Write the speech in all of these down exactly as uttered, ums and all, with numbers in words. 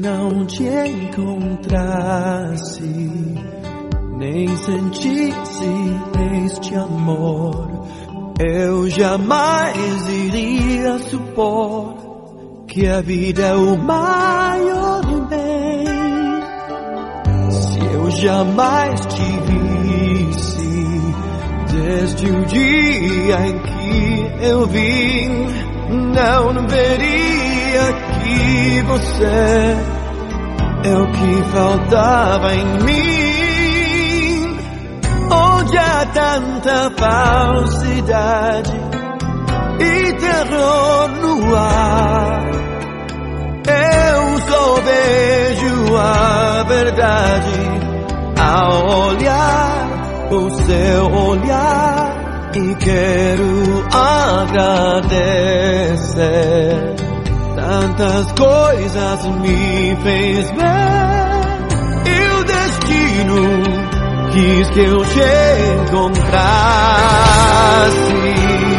não te encontrasse, nem sentisse este amor, eu jamais iria supor que a vida é o maior bem. Se eu jamais te visse, desde o dia em que eu vim, não veria que você é o que faltava em mim. Onde há tanta falsidade e terror no ar, eu só vejo a verdade ao olhar o seu olhar. E quero agradecer, tantas coisas me fez ver, e o destino quis que eu te encontrasse.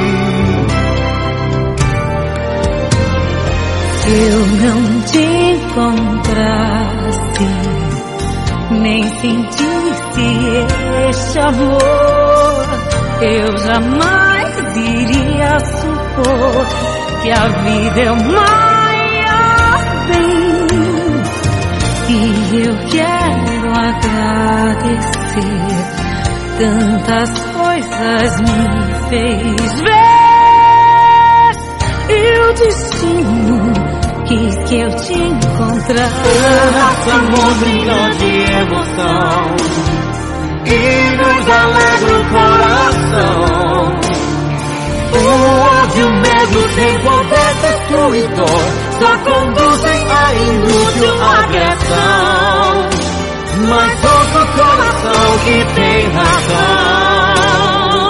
Se eu não te encontrasse, nem sentisse este amor, eu jamais iria supor que a vida é o maior bem. E eu quero agradecer, tantas coisas me fez ver, e o destino quis que eu te encontrasse. O nosso amor brilhou de emoção e nos alegra o coração. O ódio, o medo sem poder destruidor só conduzem a inútil agressão. Mas ouça o coração que tem razão.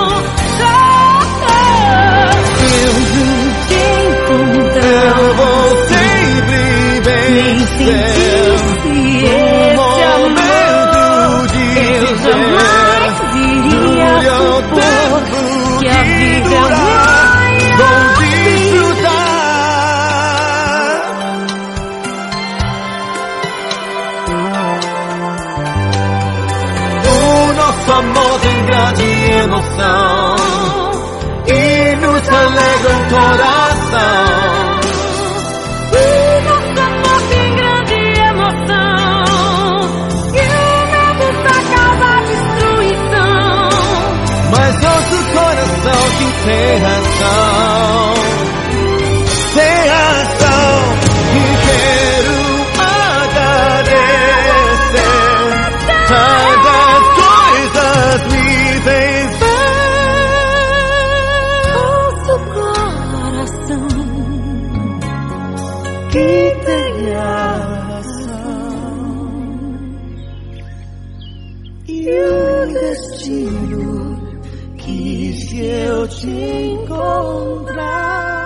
Eu vou te encontrar, eu vou sempre nem vencer sentisse o esse amor. Eu jamais iria supor que a vida é o maior bem. O nosso amor tem grande emoção e nos alegra o coração. Mas nosso coração que tem razão, tem razão. E quero agradecer, tantas coisas me fez nosso coração que tem razão. E o destino quis que eu te encontrar.